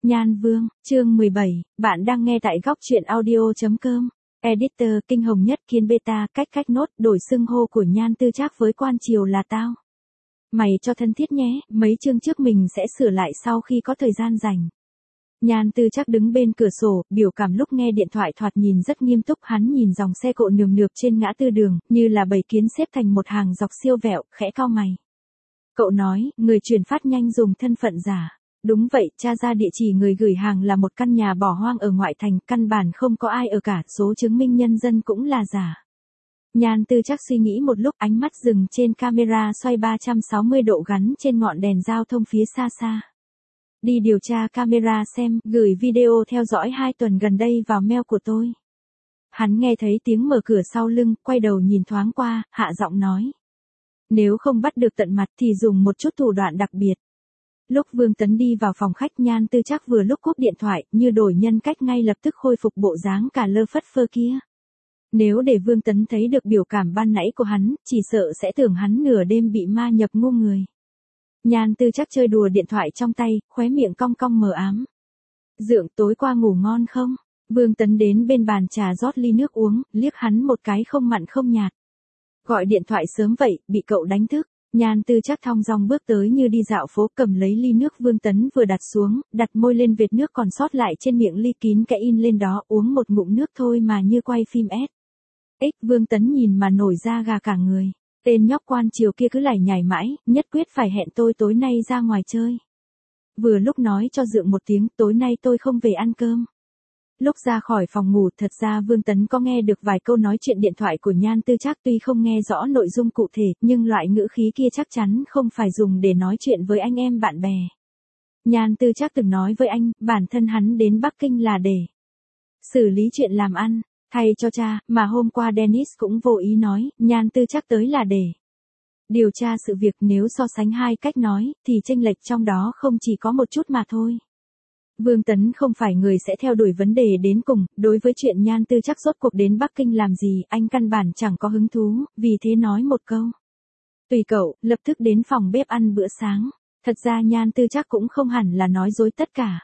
Nhan Vương, chương 17, bạn đang nghe tại góc truyện audio.com. Editor, kinh hồng nhất kiến beta, cách nốt, đổi xưng hô của Nhan Tư Trác với quan triều là tao. Mày cho thân thiết nhé, mấy chương trước mình sẽ sửa lại sau khi có thời gian rảnh. Nhan Tư Trác đứng bên cửa sổ, biểu cảm lúc nghe điện thoại thoạt nhìn rất nghiêm túc, hắn nhìn dòng xe cộ nườm nượp trên ngã tư đường, như là bầy kiến xếp thành một hàng dọc siêu vẹo, khẽ cau mày. Cậu nói, người chuyển phát nhanh dùng thân phận giả. Đúng vậy, tra ra địa chỉ người gửi hàng là một căn nhà bỏ hoang ở ngoại thành, căn bản không có ai ở cả, số chứng minh nhân dân cũng là giả. Nhan Tư Trác suy nghĩ một lúc, ánh mắt dừng trên camera xoay 360 độ gắn trên ngọn đèn giao thông phía xa xa. Đi điều tra camera xem, gửi video theo dõi 2 tuần gần đây vào mail của tôi. Hắn nghe thấy tiếng mở cửa sau lưng, quay đầu nhìn thoáng qua, hạ giọng nói. Nếu không bắt được tận mặt thì dùng một chút thủ đoạn đặc biệt. Lúc Vương Tấn đi vào phòng khách, Nhan Tư Trác vừa lúc cúp điện thoại, như đổi nhân cách ngay lập tức khôi phục bộ dáng cả lơ phất phơ kia. Nếu để Vương Tấn thấy được biểu cảm ban nãy của hắn, chỉ sợ sẽ tưởng hắn nửa đêm bị ma nhập ngu người. Nhan Tư Trác chơi đùa điện thoại trong tay, khóe miệng cong cong mờ ám. Dượng, tối qua ngủ ngon không? Vương Tấn đến bên bàn trà rót ly nước uống, liếc hắn một cái không mặn không nhạt. Gọi điện thoại sớm vậy, bị cậu đánh thức. Nhan Tư Trác thong dong bước tới như đi dạo phố, cầm lấy ly nước Vương Tấn vừa đặt xuống, đặt môi lên vệt nước còn sót lại trên miệng ly, kín kẽ in lên đó, uống một ngụm nước thôi mà như quay phim Vương Tấn nhìn mà nổi da gà cả người. Tên nhóc quan triều kia cứ lải nhải mãi, nhất quyết phải hẹn tôi tối nay ra ngoài chơi. Vừa lúc nói cho Dượng một tiếng, tối nay tôi không về ăn cơm. Lúc ra khỏi phòng ngủ, thật ra Vương Tấn có nghe được vài câu nói chuyện điện thoại của Nhan Tư Trác, tuy không nghe rõ nội dung cụ thể, nhưng loại ngữ khí kia chắc chắn không phải dùng để nói chuyện với anh em bạn bè. Nhan Tư Trác từng nói với anh, bản thân hắn đến Bắc Kinh là để xử lý chuyện làm ăn, thay cho cha, mà hôm qua Dennis cũng vô ý nói, Nhan Tư Trác tới là để điều tra sự việc. Nếu so sánh hai cách nói, thì chênh lệch trong đó không chỉ có một chút mà thôi. Vương Tấn không phải người sẽ theo đuổi vấn đề đến cùng, đối với chuyện Nhan Tư Trác rốt cuộc đến Bắc Kinh làm gì, anh căn bản chẳng có hứng thú, vì thế nói một câu. Tùy cậu, lập tức đến phòng bếp ăn bữa sáng. Thật ra Nhan Tư Trác cũng không hẳn là nói dối tất cả.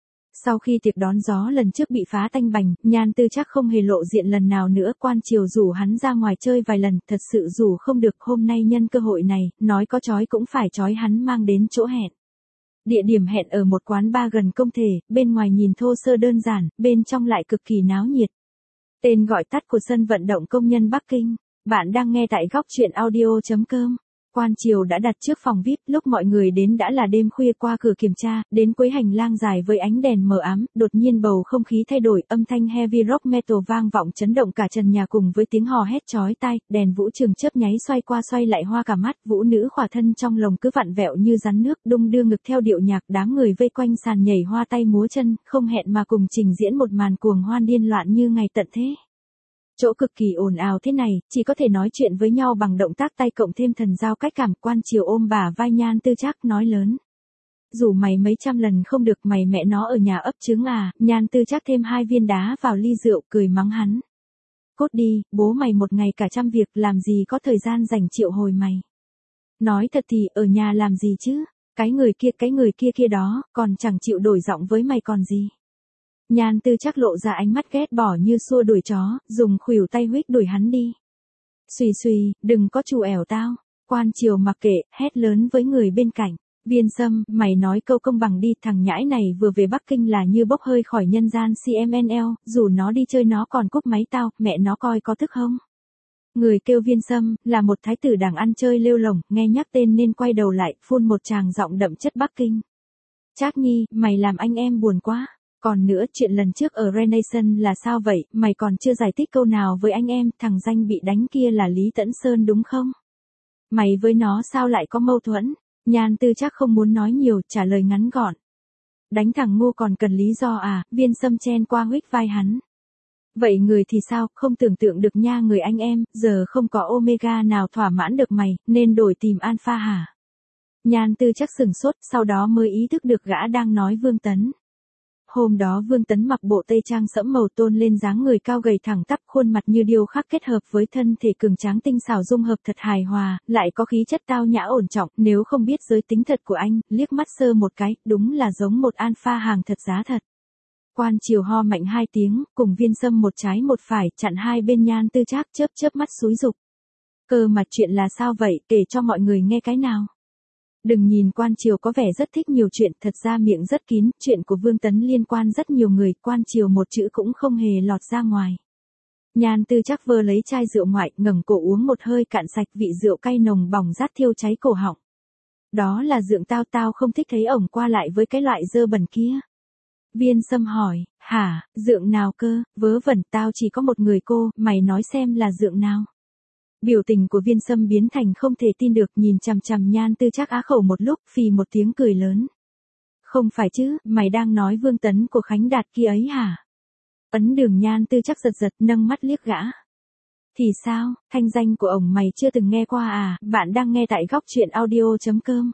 Sau khi tiệc đón gió lần trước bị phá tanh bành, Nhan Tư Trác không hề lộ diện lần nào nữa, quan triều rủ hắn ra ngoài chơi vài lần, thật sự rủ không được, hôm nay nhân cơ hội này, nói có trói cũng phải trói hắn mang đến chỗ hẹn. Địa điểm hẹn ở một quán bar gần công thể, bên ngoài nhìn thô sơ đơn giản, bên trong lại cực kỳ náo nhiệt. Tên gọi tắt của sân vận động công nhân Bắc Kinh. Bạn đang nghe tại góc truyện audio.com. Quan triều đã đặt trước phòng VIP, lúc mọi người đến đã là đêm khuya. Qua cửa kiểm tra, đến cuối hành lang dài với ánh đèn mờ ám, đột nhiên bầu không khí thay đổi, âm thanh heavy rock metal vang vọng chấn động cả trần nhà cùng với tiếng hò hét chói tai, đèn vũ trường chớp nháy xoay qua xoay lại hoa cả mắt, vũ nữ khỏa thân trong lồng cứ vặn vẹo như rắn nước, đung đưa ngực theo điệu nhạc, đám người vây quanh sàn nhảy hoa tay múa chân, không hẹn mà cùng trình diễn một màn cuồng hoan điên loạn như ngày tận thế. Chỗ cực kỳ ồn ào thế này, chỉ có thể nói chuyện với nhau bằng động tác tay cộng thêm thần giao cách cảm. Quan triều ôm bả vai Nhan Tư Trác nói lớn. Rủ mày mấy trăm lần không được, mày mẹ nó ở nhà ấp trứng à. Nhan Tư Trác thêm 2 viên đá vào ly rượu, cười mắng hắn. Cốt đi, bố mày một ngày cả trăm việc, làm gì có thời gian dành triệu hồi mày. Nói thật thì, ở nhà làm gì chứ, cái người kia đó, còn chẳng chịu đổi giọng với mày còn gì. Nhan Tư Trác lộ ra ánh mắt ghét bỏ như xua đuổi chó, dùng khuỷu tay huých đuổi hắn đi. Xùy, đừng có trù ẻo tao. Quan triều mặc kệ, hét lớn với người bên cạnh. Viên Sâm, mày nói câu công bằng đi, thằng nhãi này vừa về Bắc Kinh là như bốc hơi khỏi nhân gian CMNL, dù nó đi chơi nó còn cúp máy tao, mẹ nó coi có thức không. Người kêu Viên Sâm, là một thái tử đảng ăn chơi lêu lổng, nghe nhắc tên nên quay đầu lại, phun một tràng giọng đậm chất Bắc Kinh. Trác Nhi, mày làm anh em buồn quá. Còn nữa, chuyện lần trước ở Renaissance là sao vậy, mày còn chưa giải thích câu nào với anh em, thằng danh bị đánh kia là Lý Tẫn Sơn đúng không? Mày với nó sao lại có mâu thuẫn? Nhan Tư Trác không muốn nói nhiều, trả lời ngắn gọn. Đánh thằng ngu còn cần lý do à, Viên Sâm chen qua huých vai hắn. Vậy người thì sao, không tưởng tượng được nha người anh em, giờ không có Omega nào thỏa mãn được mày, nên đổi tìm Alpha hả? Nhan Tư Trác sửng sốt, sau đó mới ý thức được gã đang nói Vương Tấn. Hôm đó Vương Tấn mặc bộ tây trang sẫm màu tôn lên dáng người cao gầy thẳng tắp, khuôn mặt như điêu khắc kết hợp với thân thể cường tráng tinh xảo dung hợp thật hài hòa, lại có khí chất tao nhã ổn trọng, nếu không biết giới tính thật của anh, liếc mắt sơ một cái, đúng là giống một alpha hàng thật giá thật. Quan Triều ho mạnh 2 tiếng, cùng Viên Sâm một trái một phải, chặn hai bên Nhan Tư Trác, chớp chớp mắt xúi giục. Cơ mà chuyện là sao vậy, kể cho mọi người nghe cái nào. Đừng nhìn Quan Triều có vẻ rất thích nhiều chuyện, thật ra miệng rất kín, chuyện của Vương Tấn liên quan rất nhiều người, Quan Triều một chữ cũng không hề lọt ra ngoài. Nhan Tư Trác vơ lấy chai rượu ngoại, ngẩng cổ uống một hơi cạn sạch, vị rượu cay nồng bỏng rát thiêu cháy cổ họng. Đó là rượu tao không thích thấy ổng qua lại với cái loại dơ bẩn kia. Viên Sâm hỏi, hả, dượng nào cơ, vớ vẩn, tao chỉ có một người cô, mày nói xem là dượng nào. Biểu tình của Viên Sâm biến thành không thể tin được, nhìn chằm chằm Nhan Tư Trác á khẩu một lúc, phì một tiếng cười lớn. Không phải chứ, mày đang nói Vương Tấn của Khánh Đạt kia ấy hả? Ấn Đường Nhan Tư Trác giật giật, nâng mắt liếc gã. Thì sao, thanh danh của ổng mày chưa từng nghe qua à? Bạn đang nghe tại góc truyện audio.com.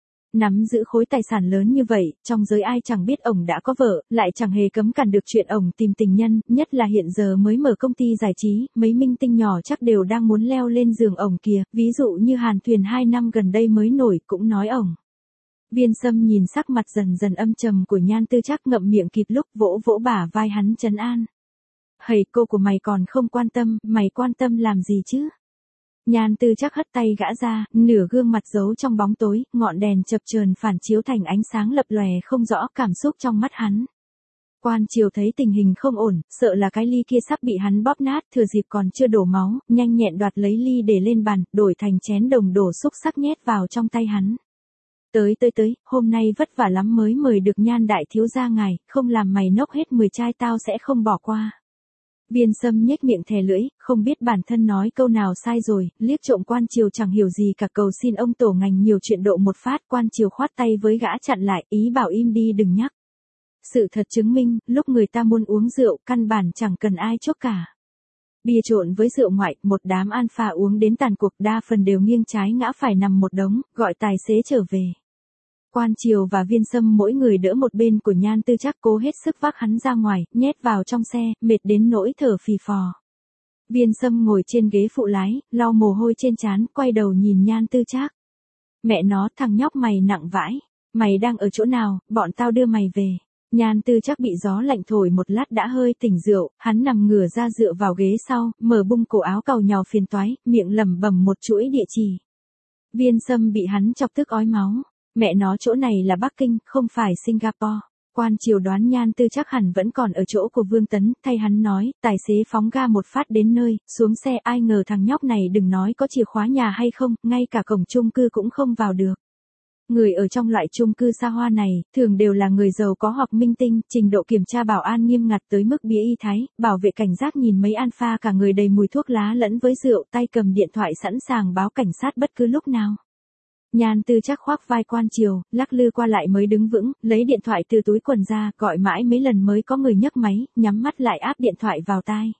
Nắm giữ khối tài sản lớn như vậy, trong giới ai chẳng biết ổng đã có vợ, lại chẳng hề cấm cản được chuyện ổng tìm tình nhân, nhất là hiện giờ mới mở công ty giải trí, mấy minh tinh nhỏ chắc đều đang muốn leo lên giường ổng kìa, ví dụ như Hàn Thuyền 2 năm gần đây mới nổi, cũng nói ổng. Viên Sâm nhìn sắc mặt dần dần âm trầm của Nhan Tư Trác, ngậm miệng kịp lúc, vỗ vỗ bả vai hắn trấn an. Hầy, cô của mày còn không quan tâm, mày quan tâm làm gì chứ? Nhan Tư Trác hất tay gã ra, nửa gương mặt giấu trong bóng tối, ngọn đèn chập chờn phản chiếu thành ánh sáng lập lòe không rõ cảm xúc trong mắt hắn. Quan Triều thấy tình hình không ổn, sợ là cái ly kia sắp bị hắn bóp nát, thừa dịp còn chưa đổ máu, nhanh nhẹn đoạt lấy ly để lên bàn, đổi thành chén đồng đổ xúc sắc nhét vào trong tay hắn. Tới, hôm nay vất vả lắm mới mời được Nhan đại thiếu gia ngài, không làm mày nốc hết 10 chai tao sẽ không bỏ qua. Viên Sâm nhếch miệng thè lưỡi, không biết bản thân nói câu nào sai rồi, liếc trộm Quan Triều chẳng hiểu gì cả, cầu xin ông tổ ngành nhiều chuyện độ một phát. Quan Triều khoát tay với gã chặn lại, ý bảo im đi đừng nhắc. Sự thật chứng minh, lúc người ta muốn uống rượu, căn bản chẳng cần ai chốc cả. Bia trộn với rượu ngoại, một đám alpha uống đến tàn cuộc, đa phần đều nghiêng trái ngã phải nằm một đống, gọi tài xế trở về. Quan Triều và Viên Sâm mỗi người đỡ một bên của Nhan Tư Trác, cố hết sức vác hắn ra ngoài, nhét vào trong xe, mệt đến nỗi thở phì phò. Viên Sâm ngồi trên ghế phụ lái, lau mồ hôi trên trán, quay đầu nhìn Nhan Tư Trác. Mẹ nó, thằng nhóc mày nặng vãi, mày đang ở chỗ nào, bọn tao đưa mày về. Nhan Tư Trác bị gió lạnh thổi một lát đã hơi tỉnh rượu, hắn nằm ngửa ra dựa vào ghế sau, mở bung cổ áo càu nhàu phiền toái, miệng lẩm bẩm một chuỗi địa chỉ. Viên Sâm bị hắn chọc tức ói máu. Mẹ nó, chỗ này là Bắc Kinh, không phải Singapore. Quan Triều đoán Nhan Tư Trác hẳn vẫn còn ở chỗ của Vương Tấn, thay hắn nói, tài xế phóng ga một phát đến nơi, xuống xe, ai ngờ thằng nhóc này đừng nói có chìa khóa nhà hay không, ngay cả cổng chung cư cũng không vào được. Người ở trong loại chung cư xa hoa này, thường đều là người giàu có hoặc minh tinh, trình độ kiểm tra bảo an nghiêm ngặt tới mức bía y thái, bảo vệ cảnh giác nhìn mấy alpha cả người đầy mùi thuốc lá lẫn với rượu, tay cầm điện thoại sẵn sàng báo cảnh sát bất cứ lúc nào. Nhan Tư Trác khoác vai Quan Triều, lắc lư qua lại mới đứng vững, lấy điện thoại từ túi quần ra, gọi mãi mấy lần mới có người nhấc máy, nhắm mắt lại áp điện thoại vào tai.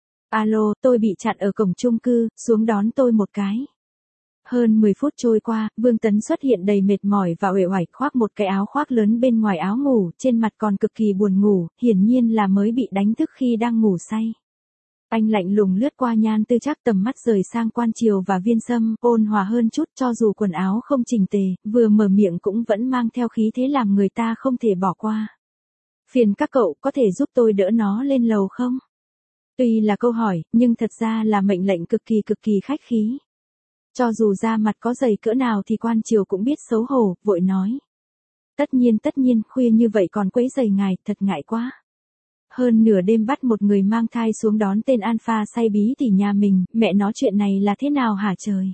Alo, tôi bị chặn ở cổng chung cư, xuống đón tôi một cái. Hơn 10 phút trôi qua, Vương Tấn xuất hiện đầy mệt mỏi và uể oải, khoác một cái áo khoác lớn bên ngoài áo ngủ, trên mặt còn cực kỳ buồn ngủ, hiển nhiên là mới bị đánh thức khi đang ngủ say. Anh lạnh lùng lướt qua Nhan Tư Trác, tầm mắt rời sang Quan Triều và Viên Sâm, ôn hòa hơn chút, cho dù quần áo không chỉnh tề, vừa mở miệng cũng vẫn mang theo khí thế làm người ta không thể bỏ qua. Phiền các cậu có thể giúp tôi đỡ nó lên lầu không? Tuy là câu hỏi, nhưng thật ra là mệnh lệnh cực kỳ khách khí. Cho dù da mặt có dày cỡ nào thì Quan Triều cũng biết xấu hổ, vội nói. Tất nhiên, khuya như vậy còn quấy rầy ngài, thật ngại quá. Hơn nửa đêm bắt một người mang thai xuống đón tên alpha say bí tỉ nhà mình, mẹ nói chuyện này là thế nào hả trời?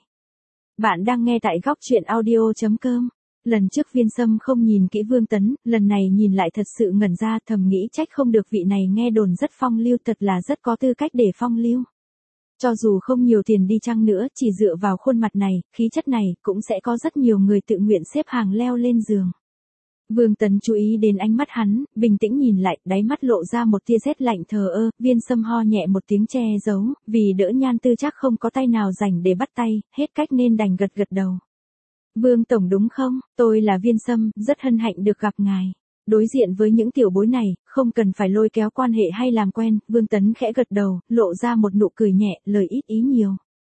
Bạn đang nghe tại góc truyện audio.com. Lần trước Viên Sâm không nhìn kỹ Vương Tấn, lần này nhìn lại thật sự ngẩn ra, thầm nghĩ trách không được vị này nghe đồn rất phong lưu, thật là rất có tư cách để phong lưu. Cho dù không nhiều tiền đi chăng nữa, chỉ dựa vào khuôn mặt này, khí chất này, cũng sẽ có rất nhiều người tự nguyện xếp hàng leo lên giường. Vương Tấn chú ý đến ánh mắt hắn, bình tĩnh nhìn lại, đáy mắt lộ ra một tia rét lạnh thờ ơ, Viên Sâm ho nhẹ một tiếng che giấu, vì đỡ Nhan Tư Trác không có tay nào rảnh để bắt tay, hết cách nên đành gật đầu. Vương Tổng đúng không, tôi là Viên Sâm, rất hân hạnh được gặp ngài. Đối diện với những tiểu bối này, không cần phải lôi kéo quan hệ hay làm quen, Vương Tấn khẽ gật đầu, lộ ra một nụ cười nhẹ, lời ít ý nhiều.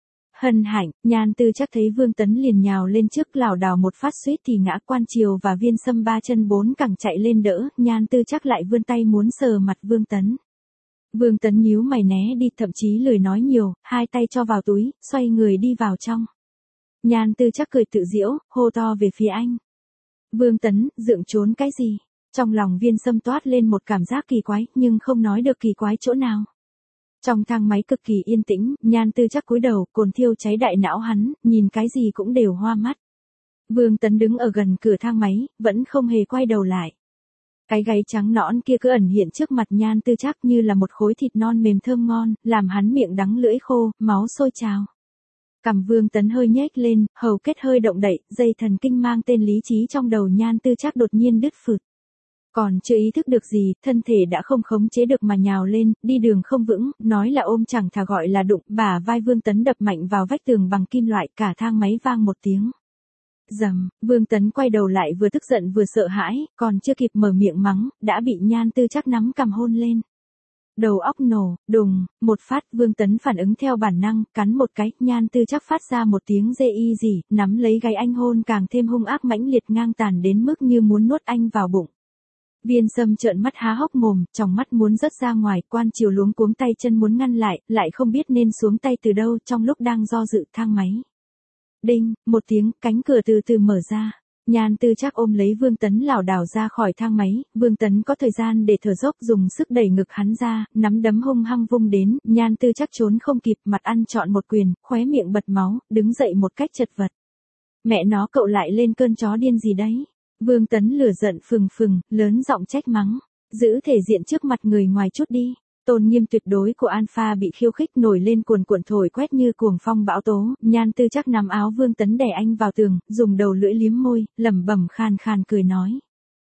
Hân hạnh, Nhan Tư Trác thấy Vương Tấn liền nhào lên trước lảo đảo một phát suýt thì ngã. Quan Triều và Viên Sâm ba chân bốn cẳng chạy lên đỡ, Nhan Tư Trác lại vươn tay muốn sờ mặt Vương Tấn. Vương Tấn nhíu mày né đi, thậm chí lười nói nhiều, hai tay cho vào túi, xoay người đi vào trong. Nhan Tư Trác cười tự giễu, hô to về phía anh. Vương Tấn, dượng trốn cái gì? Trong lòng Viên Sâm toát lên một cảm giác kỳ quái, nhưng không nói được kỳ quái chỗ nào. Trong thang máy cực kỳ yên tĩnh, Nhan Tư Trác cúi đầu, cồn thiêu cháy đại não hắn, nhìn cái gì cũng đều hoa mắt. Vương Tấn đứng ở gần cửa thang máy, vẫn không hề quay đầu lại. Cái gáy trắng nõn kia cứ ẩn hiện trước mặt Nhan Tư Trác như là một khối thịt non mềm thơm ngon, làm hắn miệng đắng lưỡi khô, máu sôi trào. Cằm Vương Tấn hơi nhếch lên, hầu kết hơi động đậy, dây thần kinh mang tên lý trí trong đầu Nhan Tư Trác đột nhiên đứt phụt. Còn chưa ý thức được gì, thân thể đã không khống chế được mà nhào lên, đi đường không vững, nói là ôm chẳng thà gọi là đụng, bả vai Vương Tấn đập mạnh vào vách tường bằng kim loại, cả thang máy vang một tiếng. Rầm, Vương Tấn quay đầu lại vừa tức giận vừa sợ hãi, còn chưa kịp mở miệng mắng, đã bị Nhan Tư Trác nắm cằm hôn lên. Đầu óc nổ, đùng, một phát, Vương Tấn phản ứng theo bản năng, cắn một cái, Nhan Tư Trác phát ra một tiếng rê y gì, nắm lấy gáy anh hôn càng thêm hung ác mãnh liệt ngang tàn đến mức như muốn nuốt anh vào bụng. Viên Sâm trợn mắt há hốc mồm, tròng mắt muốn rớt ra ngoài, Quan Triều luống cuống tay chân muốn ngăn lại không biết nên xuống tay từ đâu trong lúc đang do dự thang máy. Đinh, một tiếng, cánh cửa từ từ mở ra. Nhan Tư Trác ôm lấy Vương Tấn lảo đảo ra khỏi thang máy, Vương Tấn có thời gian để thở dốc dùng sức đẩy ngực hắn ra, nắm đấm hung hăng vung đến, Nhan Tư Trác trốn không kịp, mặt ăn trọn một quyền, khóe miệng bật máu, đứng dậy một cách chật vật. Mẹ nó cậu lại lên cơn chó điên gì đấy? Vương Tấn lửa giận phừng phừng, lớn giọng trách mắng. Giữ thể diện trước mặt người ngoài chút đi. Tôn nghiêm tuyệt đối của Alpha bị khiêu khích nổi lên cuồn cuộn thổi quét như cuồng phong bão tố. Nhan Tư Trác nắm áo Vương Tấn đè anh vào tường, dùng đầu lưỡi liếm môi, lẩm bẩm khàn khàn cười nói.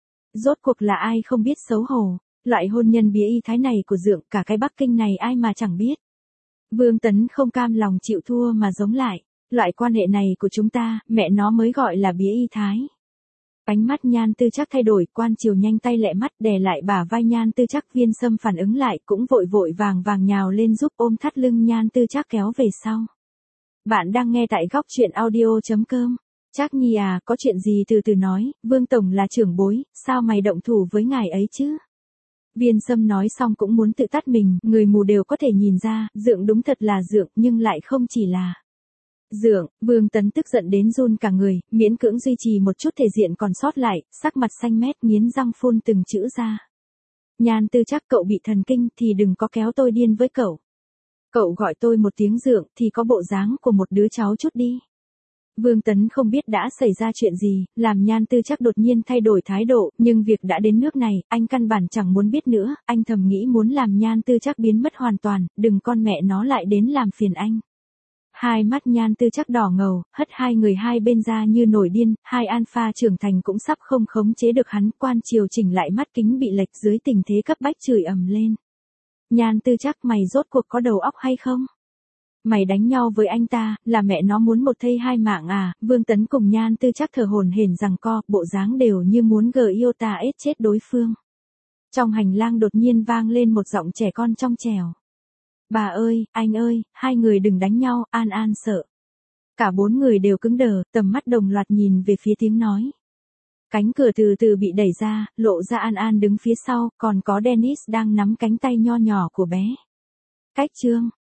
Rốt cuộc là ai không biết xấu hổ. Loại hôn nhân bía y thái này của dượng, cả cái Bắc Kinh này ai mà chẳng biết. Vương Tấn không cam lòng chịu thua mà giống lại. Loại quan hệ này của chúng ta, mẹ nó mới gọi là bía y thái. Ánh mắt Nhan Tư Trác thay đổi, Quan Triều nhanh tay lẹ mắt đè lại bả vai Nhan Tư Trác. Viên Sâm phản ứng lại cũng vội vội vàng vàng nhào lên giúp ôm thắt lưng Nhan Tư Trác kéo về sau. Bạn đang nghe tại góc truyện audio.com. Trác Nhi à, có chuyện gì từ từ nói, Vương Tổng là trưởng bối, sao mày động thủ với ngài ấy chứ? Viên Sâm nói xong cũng muốn tự tắt mình, người mù đều có thể nhìn ra, dượng đúng thật là dượng nhưng lại không chỉ là. Dượng, Vương Tấn tức giận đến run cả người, miễn cưỡng duy trì một chút thể diện còn sót lại, sắc mặt xanh mét nghiến răng phun từng chữ ra. Nhan Tư Trác, cậu bị thần kinh thì đừng có kéo tôi điên với cậu. Cậu gọi tôi một tiếng dượng thì có bộ dáng của một đứa cháu chút đi. Vương Tấn không biết đã xảy ra chuyện gì, làm Nhan Tư Trác đột nhiên thay đổi thái độ, nhưng việc đã đến nước này, anh căn bản chẳng muốn biết nữa, anh thầm nghĩ muốn làm Nhan Tư Trác biến mất hoàn toàn, đừng con mẹ nó lại đến làm phiền anh. Hai mắt Nhan Tư Trác đỏ ngầu, hất hai người hai bên ra như nổi điên, hai Alpha trưởng thành cũng sắp không khống chế được hắn. Quan Triều chỉnh lại mắt kính bị lệch dưới tình thế cấp bách chửi ầm lên. Nhan Tư Trác, mày rốt cuộc có đầu óc hay không? Mày đánh nhau với anh ta, là mẹ nó muốn một thây hai mạng à? Vương Tấn cùng Nhan Tư Trác thở hổn hển giằng co, bộ dáng đều như muốn iota chết đối phương. Trong hành lang đột nhiên vang lên một giọng trẻ con trong trẻo. Bà ơi, anh ơi, hai người đừng đánh nhau, An An sợ. Cả bốn người đều cứng đờ, tầm mắt đồng loạt nhìn về phía tiếng nói. Cánh cửa từ từ bị đẩy ra, lộ ra An An đứng phía sau, còn có Dennis đang nắm cánh tay nho nhỏ của bé. Cách chương.